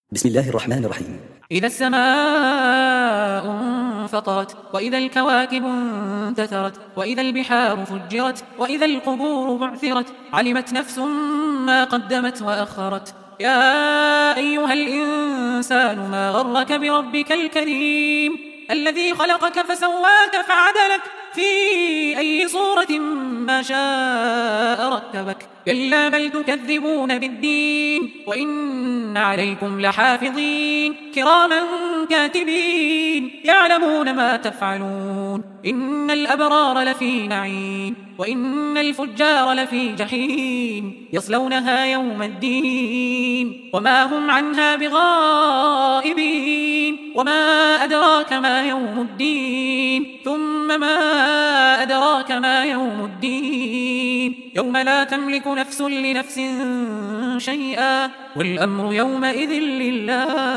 بسم الله الرحمن الرحيم. إذا السماء انفطرت وإذا الكواكب انتثرت وإذا البحار فجرت وإذا القبور بعثرت علمت نفس ما قدمت وأخرت. يا أيها الإنسان ما غرك بربك الكريم الذي خلقك فسواك فعدلك في أي صورة ما شاء ركبك. كلا بل تكذبون بالدين وإن عليكم لحافظين كراما كاتبين يعلمون ما تفعلون. إن الأبرار لفي نعيم وإن الفجار لفي جحيم يصلونها يوم الدين وما هم عنها بغائبين. وما أدراك ما يوم الدين ثم ما أدراك ما يوم الدين يوم لا تملك نفس لنفس شيئا والأمر يومئذ لله.